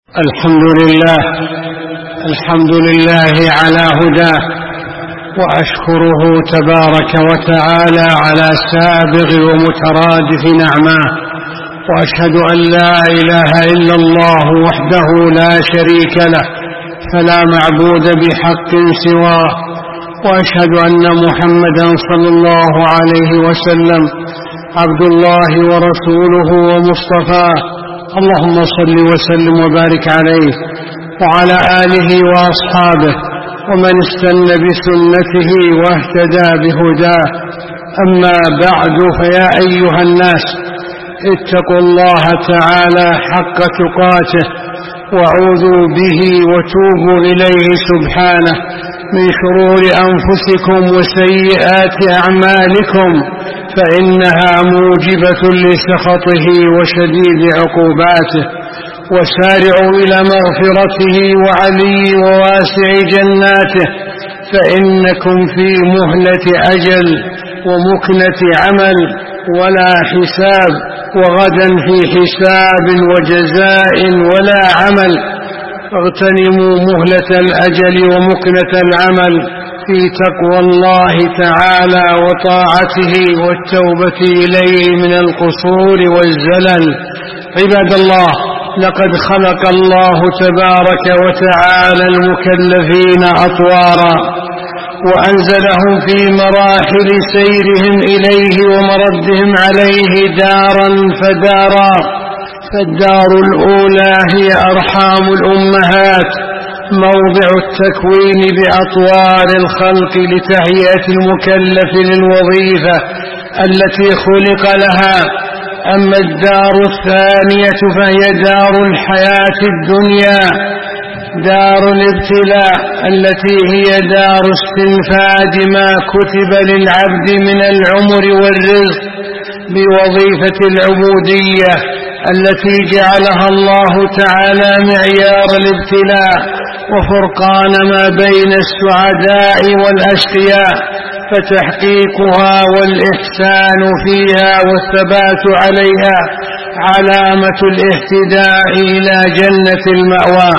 الحمد لله على هداه، وأشكره تبارك وتعالى على سابغ ومترادف نعماه، وأشهد أن لا إله إلا الله وحده لا شريك له فلا معبود بحق سواه، وأشهد أن محمدا صلى الله عليه وسلم عبد الله ورسوله ومصطفاه، اللهم صل وسلم وبارك عليه وعلى آله وأصحابه ومن استنى بسنته واهتدى بهداه. أما بعد، فيا أيها الناس، اتقوا الله تعالى حق تقاته وعوذوا به وتوبوا إليه سبحانه من شرور أنفسكم وسيئات أعمالكم، فإنها موجبة لسخطه وشديد عقوباته. وسارعوا إلى مغفرته وعلي وواسع جناته، فإنكم في مهلة أجل ومكنة عمل ولا حساب، وغدا في حساب وجزاء ولا عمل. فاغتنموا مهلة الأجل ومكنة العمل في تقوى الله تعالى وطاعته والتوبة إليه من القصور والزلل. عباد الله، لقد خلق الله تبارك وتعالى المكلفين أطوارا، وأنزلهم في مراحل سيرهم إليه ومردهم عليه دارا فدارا. فالدار الأولى هي أرحام الأمهات، موضع التكوين بأطوار الخلق لتهيئة المكلف للوظيفة التي خلق لها. أما الدار الثانية فهي دار الحياة الدنيا، دار الابتلاء التي هي دار استنفاد ما كتب للعبد من العمر والرزق بوظيفة العبودية التي جعلها الله تعالى معيار الابتلاء وفرقان ما بين السعداء والأشقياء، فتحقيقها والإحسان فيها والثبات عليها علامة الاهتداء إلى جنة المأوى،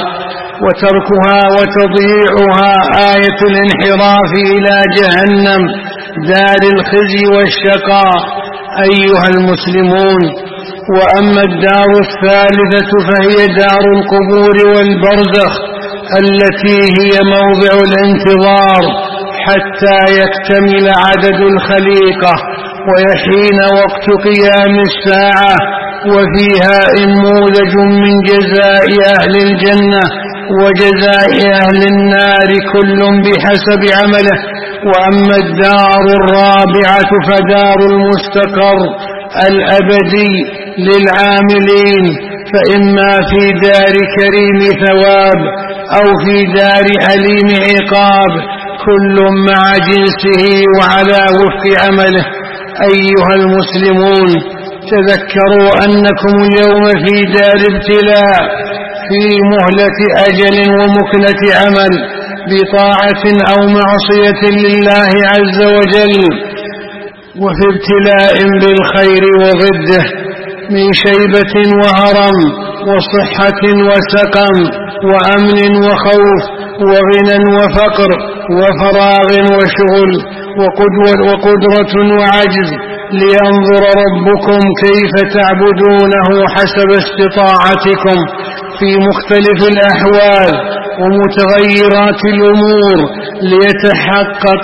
وتركها وتضييعها آية الانحراف إلى جهنم دار الخزي والشقاء. أيها المسلمون، وأما الدار الثالثة فهي دار القبور والبرزخ التي هي موضع الانتظار حتى يكتمل عدد الخليقة ويحين وقت قيام الساعة، وفيها نموذج من جزاء أهل الجنة وجزاء أهل النار كل بحسب عمله. وأما الدار الرابعة فدار المستقر الأبدي للعاملين، فإما في دار كريم ثواب أو في دار أليم عقاب، كل مع جنسه وعلى وفق عمله. أيها المسلمون، تذكروا أنكم اليوم في دار ابتلاء، في مهلة أجل ومكنة عمل بطاعة أو معصية لله عز وجل، وفي ابتلاء بالخير وضده من شيبة وهرم وصحة وسقم وأمن وخوف وغنى وفقر وفراغ وشغل وقدرة وعجز، لينظر ربكم كيف تعبدونه حسب استطاعتكم في مختلف الأحوال ومتغيرات الأمور، ليتحقق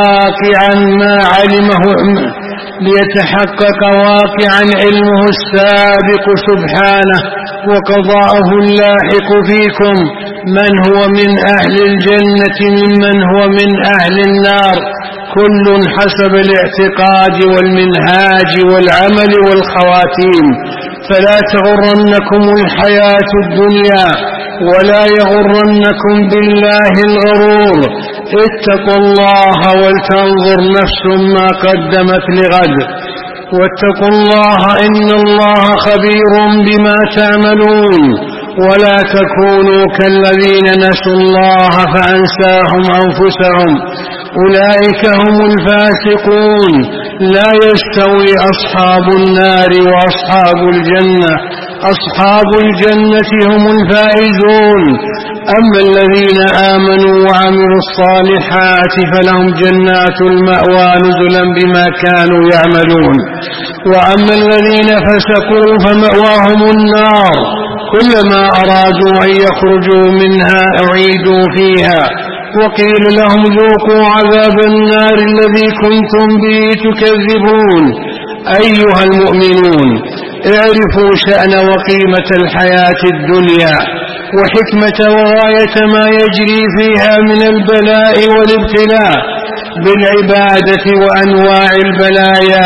واقعا علمه السابق سبحانه وقضاءه اللاحق فيكم، من هو من أهل الجنة ممن هو من أهل النار، كل حسب الاعتقاد والمنهاج والعمل والخواتيم. فلا تغرنكم الحياة الدنيا ولا يغرنكم بالله الغرور. اتقوا الله ولتنظر نفس ما قدمت لغد، واتقوا الله إن الله خبير بما تعملون. ولا تكونوا كالذين نسوا الله فأنساهم أنفسهم، أولئك هم الفاسقون. لا يستوي أصحاب النار وأصحاب الجنة، أصحاب الجنة هم الفائزون. أما الذين آمنوا وعملوا الصالحات فلهم جنات المأوى نزلا بما كانوا يعملون. وأما الذين فسقوا فمأواهم النار كلما أرادوا أن يخرجوا منها أعيدوا فيها وقيل لهم ذوقوا عذاب النار الذي كنتم به تكذبون. أيها المؤمنون، اعرفوا شأن وقيمة الحياة الدنيا وحكمة وغاية ما يجري فيها من البلاء والابتلاء بالعبادة وأنواع البلايا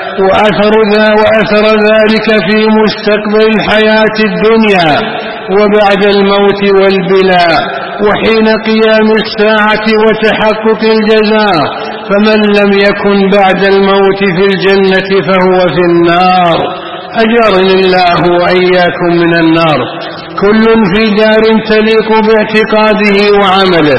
وأثر ذلك في مستقبل الحياة الدنيا وبعد الموت والبلاء وحين قيام الساعة وتحقق الجزاء. فمن لم يكن بعد الموت في الجنة فهو في النار. أجرني الله وإياكم من النار. كل في دار تليق باعتقاده وعمله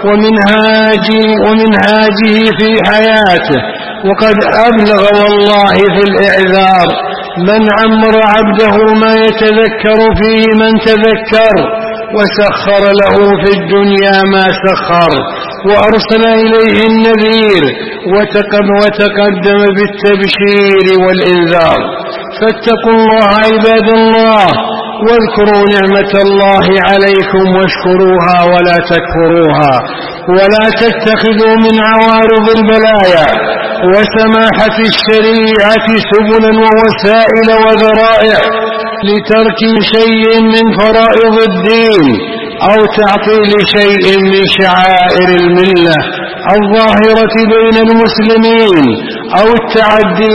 ومنهاجه في حياته. وقد أبلغ والله في الإعذار من عمر عبده ما يتذكر فيه من تذكر وسخر له في الدنيا ما سخر وأرسل إليه النذير وتقدم بالتبشير والإنذار. فاتقوا الله عباد الله واذكروا نعمة الله عليكم واشكروها ولا تكفروها ولا تتخذوا من عوارض البلايا وسماحة الشريعة سبلا ووسائل وذرائع لترك شيء من فرائض الدين أو تعطيل شيء من شعائر الملة الظاهرة بين المسلمين أو التعدي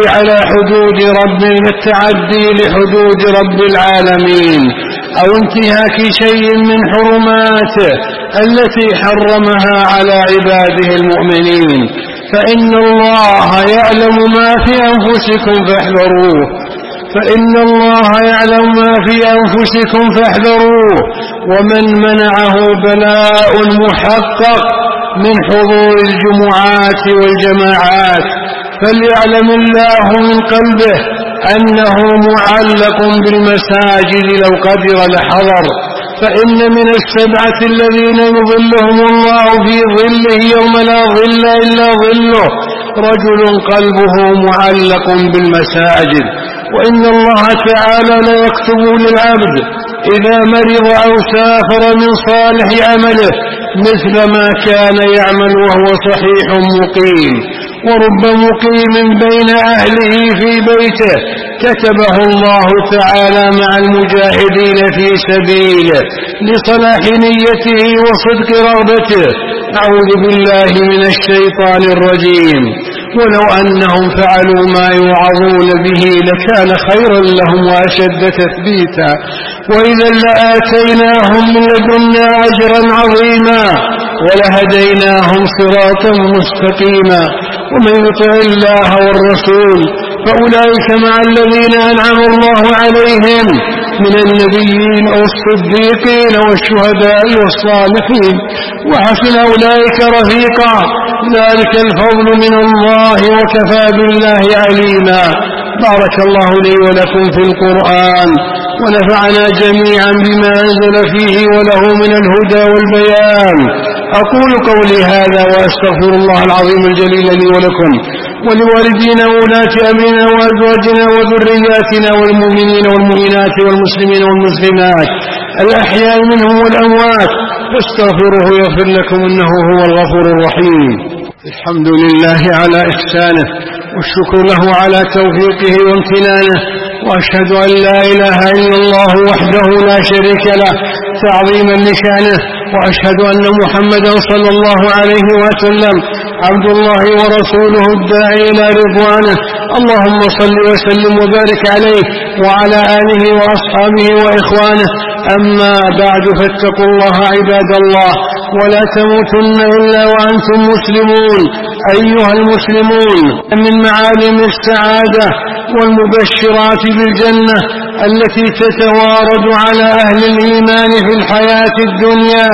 لحدود رب العالمين أو انتهاك شيء من حرماته التي حرمها على عباده المؤمنين. فإن الله يعلم ما في أنفسكم فاحذروه. ومن منعه بلاء محقق من حضور الجمعات والجماعات فليعلم الله من قلبه أنه معلق بالمساجد لو قدر لحضر. فإن من السبعة الذين يظلهم الله في ظله يوم لا ظل إلا ظله رجل قلبه معلق بالمساجد. وإن الله تعالى لا يكتب للعبد إذا مرض أو سافر من صالح عمله مثل ما كان يعمل وهو صحيح مقيم. ورب مقيم بين أهله في بيته كتبه الله تعالى مع المجاهدين في سبيله لصلاح نيته وصدق رغبته. أعوذ بالله من الشيطان الرجيم. ولو أنهم فعلوا ما يوعظون به لكان خيرا لهم وأشد تثبيتا وإذا لآتيناهم من لدنا أجرا عظيما ولهديناهم صراطا مستقيما. ومن يطع الله والرسول فأولئك مع الذين أنعم الله عليهم من النبيين والصديقين والشهداء والصالحين وحسن أولئك رفيقا. ذلك الفضل من الله وكفى بالله عليما. بارك الله لي ولكم في القرآن ونفعنا جميعا بما أنزل فيه وله من الهدى والبيان. أقول قولي هذا وأستغفر الله العظيم الجليل لي ولكم ولوالدينا وولاة أمرنا وأزواجنا وذرياتنا والمؤمنين والمؤمنات والمسلمين والمسلمات الأحياء منهم والأموات فاستغفروه يغفر لكم إنه هو الغفور الرحيم. الحمد لله على إحسانه والشكر له على توفيقه وامتنانه وأشهد أن لا إله إلا الله وحده لا شريك له تعظيما لشأنه وأشهد أن محمدا صلى الله عليه وسلم عبد الله ورسوله الداعي إلى رضوانه. اللهم صل وسلم وبارك عليه وعلى آله وأصحابه وإخوانه. أما بعد فاتقوا الله عباد الله ولا تموتن إلا وأنتم مسلمون. أيها المسلمون، من معالم السعادة والمبشرات بالجنة التي تتوارد على أهل الإيمان في الحياة الدنيا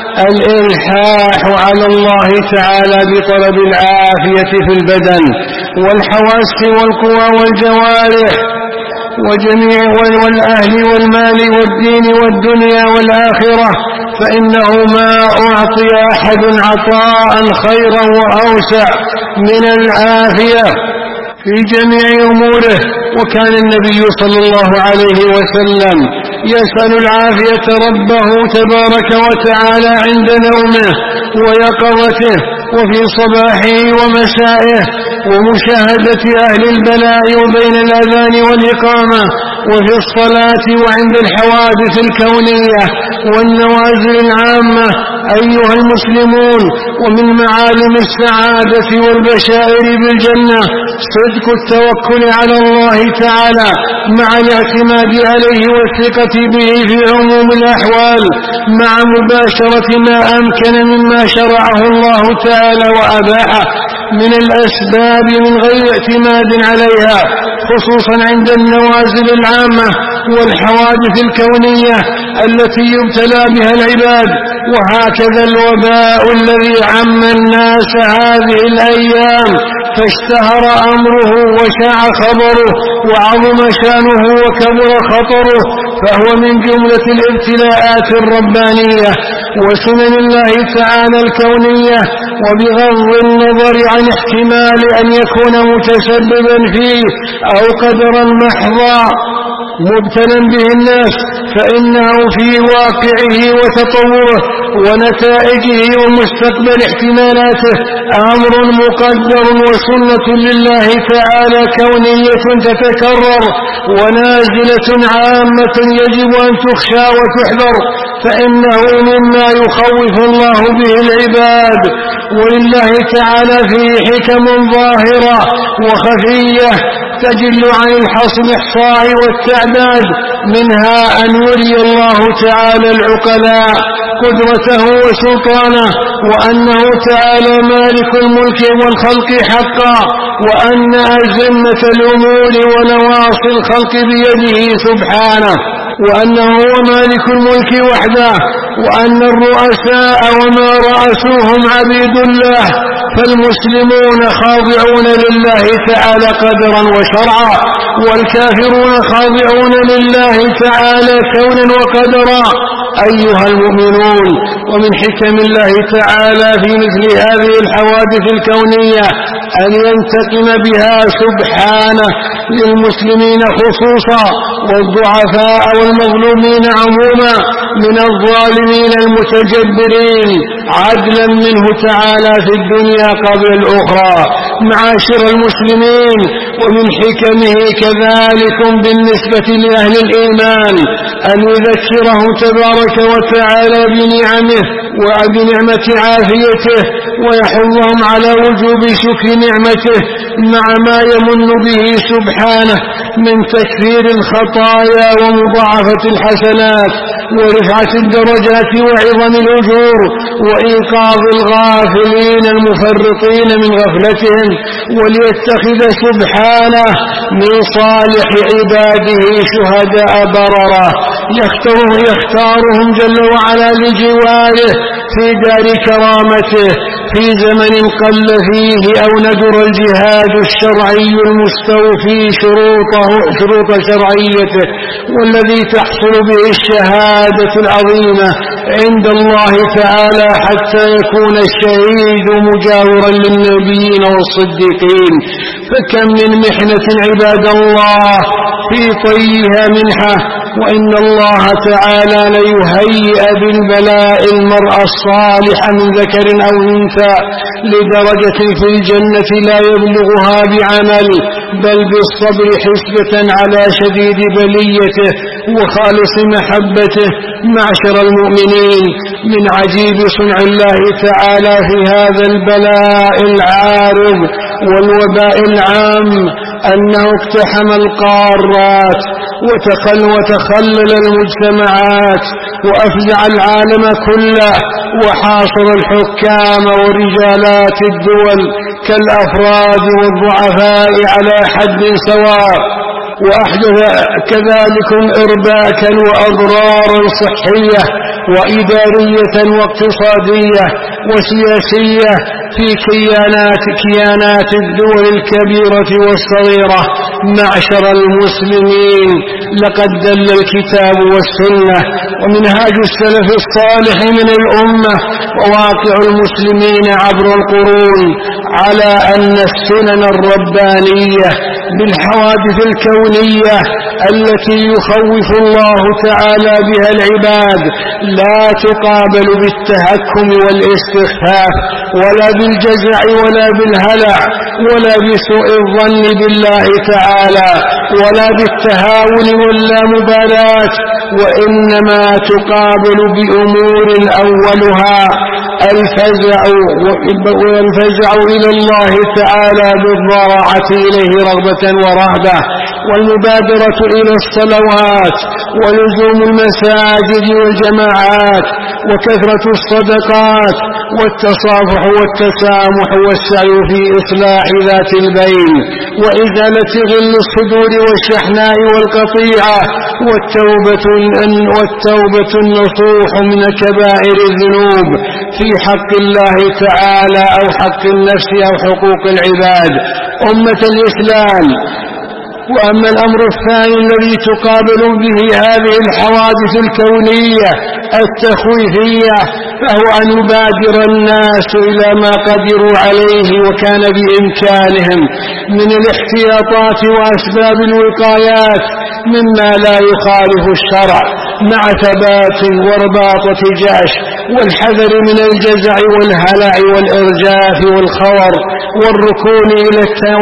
الإلحاح على الله تعالى بطلب العافية في البدن والحواس والقوى والجوارح والأهل والمال والدين والدنيا والآخرة، فإنه ما أعطي أحد عطاء خيرا وأوسع من العافية في جميع أموره. وكان النبي صلى الله عليه وسلم يسأل العافية ربه تبارك وتعالى عند نومه ويقظته وفي صباحه ومسائه، ومشاهدة أهل البلاء وبين الأذان والإقامة، وفي الصلاة وعند الحوادث الكونية والنوازل العامة. أيها المسلمون، ومن معالم السعادة والبشائر بالجنة صدق التوكل على الله تعالى مع الاعتماد عليه والثقة به في عموم الأحوال، مع مباشرة ما أمكن مما شرعه الله تعالى وأباحه من الأسباب من غير اعتماد عليها، خصوصا عند النوازل العامة والحوادث الكونية التي يبتلى بها العباد. وهكذا الوباء الذي عم الناس هذه الأيام فاشتهر أمره وشاع خبره وعظم شانه وكبر خطره، فهو من جملة الابتلاءات الربانية وسنن الله تعالى الكونية، وبغض النظر عن احتمال أن يكون متسببا فيه أو قدرا محضا مبتلا به الناس، فإنه في واقعه وتطوره ونتائجه ومستقبل احتمالاته أمر مقدر وسنة لله تعالى كونية تتكرر ونازلة عامة يجب أن تخشى وتحذر، فإنه مما يخوف الله به العباد. ولله تعالى فيه حكم ظاهرة وخفية تجل عن الإحصاء والتعداد، منها أن يري الله تعالى العقلاء قدرته وسلطانه، وأنه تعالى مالك الملك والخلق حقا، وأن أزمة الأمور ونواصي الخلق بيده سبحانه، وأنه هو مالك الملك وحده، وأن الرؤساء وما رأسوهم عبيد الله، فالمسلمون خاضعون لله تعالى قدرا وشرعا، والكافرون خاضعون لله تعالى كونا وقدرا. أيها المؤمنون، ومن حكم الله تعالى في مثل هذه الحوادث الكونية أن ينتقم بها سبحانه للمسلمين خصوصا والضعفاء والمظلومين عموما من الظالمين المتجبرين، عدلا منه تعالى في الدنيا قبل الأخرى. معاشر المسلمين، ومن حكمه كذلك بالنسبة لأهل الإيمان أن يذكره تبارك وتعالى بنعمه وبنعمة عافيته، ويحضهم على وجوب شكر نعمته مع ما يمن به سبحانه من تكفير الخطايا ومضاعفة الحسنات ورفعة الدرجات وعظم الأجور وإيقاظ الغافلين المفرطين من غفلتهم، وليتخذ سبحانه من صالح عباده شهداء بررة يختارهم جل وعلا لجواره في دار كرامته في زمن قل فيه أو ندر الجهاد الشرعي المستوفي شروط شرعيته، والذي تحصل به الشهادة العظيمة عند الله تعالى حتى يكون الشهيد مجاورا للنبيين والصديقين. فكم من محنة عباد الله في طيها منحة، وإن الله تعالى ليهيئ بالبلاء المرء الصالح من ذكر أو أنثى لدرجة في الجنة لا يبلغها بعمل، بل بالصبر حسبة على شديد بليته وخالص محبته. معشر المؤمنين، من عجيب صنع الله تعالى في هذا البلاء العارض والوباء العام أنه اقتحم القارات وتخلل المجتمعات وأفزع العالم كله، وحاصر الحكام ورجالات الدول كالأفراد والضعفاء على حد سواء، وأحدث كذلك إرباكا وأضرارا صحية وإدارية واقتصادية وسياسية في كيانات الدول الكبيرة والصغيرة. معشر المسلمين، لقد دل الكتاب والسنة ومنهاج السلف الصالح من الأمة وواقع المسلمين عبر القرون على أن السنن الربانية بالحوادث الكونية التي يخوف الله تعالى بها العباد لا تقابل بالتهكم والاستخفاف ولا بالجزع ولا بالهلع ولا بسوء الظن بالله تعالى ولا بالتهاون واللامبالاة، وإنما تقابل بأمور أولها الفزع إلى الله تعالى بالضراعة إليه رغبة ورهبة، والمبادرة إلى الصلوات ولزوم المساجد والجماعات وكثرة الصدقات والتصافح والتسامح والسعي في إصلاح ذات البين وإزالة غل الصدور والشحناء والقطيعة والتوبة النصوح من كبائر الذنوب في حق الله تعالى أو حق النفس أو حقوق العباد أمة الإسلام. وأما الأمر الثاني الذي تقابل به هذه الحوادث الكونية التخويفية فهو أن يبادر الناس إلى ما قدروا عليه وكان بإمكانهم من الاحتياطات وأسباب الوقايات مما لا يخالف الشرع مع ثبات ورباطة جأش والحذر من الجزع والهلع والإرجاف والخور والركون إلى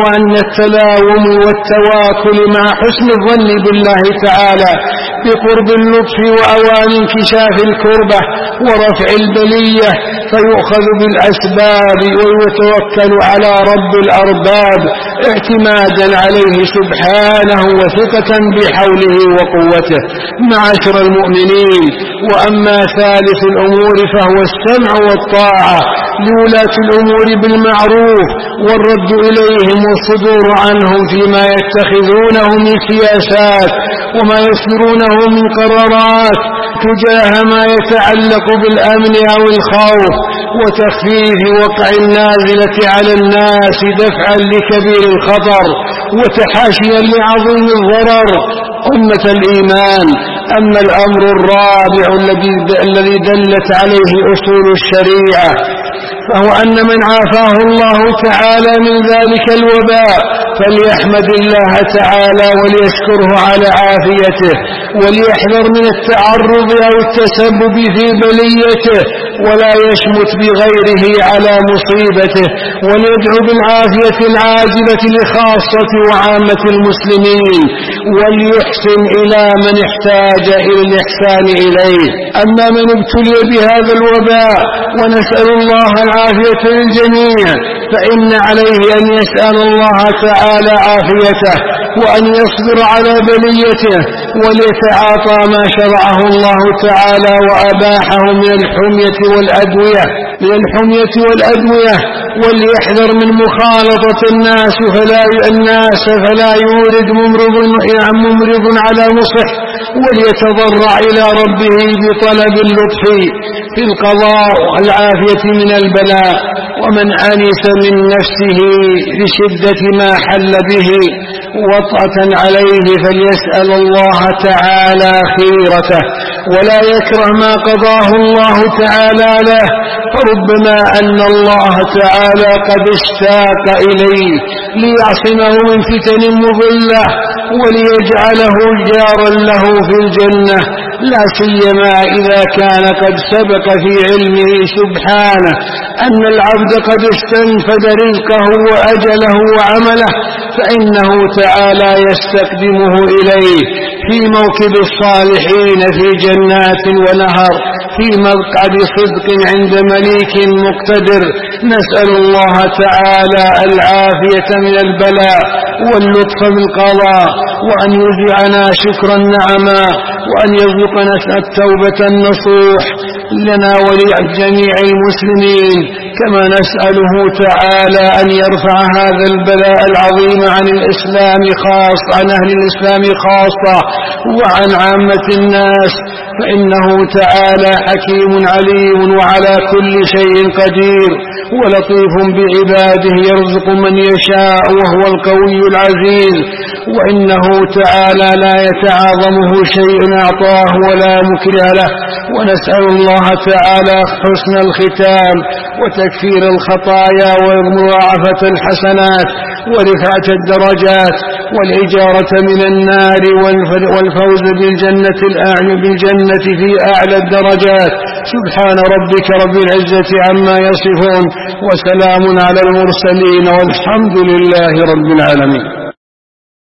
التلاوم والتواكل مع حسن الظن بالله تعالى بقرب اللطف وأوان انكشاف الكربة ورفع البلية، فيؤخذ بالأسباب ويتوكل على رب الأرباب اعتمادا عليه سبحانه وثقة بحوله وقوته. معاشر المؤمنين، وأما ثالث الأمور فهو السمع والطاعة لولاة الأمور بالمعروف والرد إليهم والصدور عنهم فيما يتخذونه من سياسات وما يصدرونه من قرارات تجاه ما يتعلق بالأمن أو الخوف وتخفيف وقع النازلة على الناس دفعا لكبير الخطر وتحاشيا لعظيم الضرر. أمة الإيمان، أما الأمر الرابع الذي دلت عليه أصول الشريعة فهو أن من عافاه الله تعالى من ذلك الوباء فليحمد الله تعالى وليشكره على عافيته وليحذر من التعرض أو التسبب في بليته ولا يشمت بغيره على مصيبته وليدعو بالعافية العاجلة لخاصة وعامة المسلمين وليحسن إلى من احتاج إلى الإحسان إليه. أما من ابتلي بهذا الوباء ونسأل الله العافية للجميع فإن عليه أن يسأل الله تعالى عافيته وأن يصبر على بليته وليتعاطى ما شرعه الله تعالى وأباحه من الحمية والأدوية وليحذر من مخالطة الناس فلا يورد ممرض على مصح وليتضرع إلى ربه بطلب اللطف في القضاء والعافية من البلاء. ومن أنس من نفسه لشدة ما حل به وطأة عليه فليسأل الله تعالى خيرته ولا يكره ما قضاه الله تعالى له، فربما أن الله تعالى قد اشتاق إليه ليعصمه من فتن مضلة وليجعله جارا له في الجنة، لا سيما إذا كان قد سبق في علمه سبحانه أن العبد قد استنفد رزقه وأجله وعمله فإنه تعالى يستقدمه إليه في موكب الصالحين في جنات ونهر في مقعد صدق عند مليك مقتدر. نسأل الله تعالى العافية من البلاء واللطف بالقضاء وأن يرجعنا شكر النعماء وأن يرزقنا التوبة النصوح لنا ولجميع المسلمين كما نسأله تعالى أن يرفع هذا البلاء العظيم عن الإسلام خاصة، عن أهل الإسلام خاصة وعن عامة الناس، فإنه تعالى حكيم عليم وعلى كل شيء قدير ولطيف بعباده يرزق من يشاء وهو القوي العزيز، وإنه تعالى لا يتعاظمه شيء أعطاه ولا مكره له. ونسأل الله تعالى حسن الختام وتكفير الخطايا ومضاعفة الحسنات ورفعة الدرجات والإجارة من النار والفوز بالجنة في أعلى الدرجات. سبحان ربك رب العزة عما يصفون وسلام على المرسلين والحمد لله رب العالمين.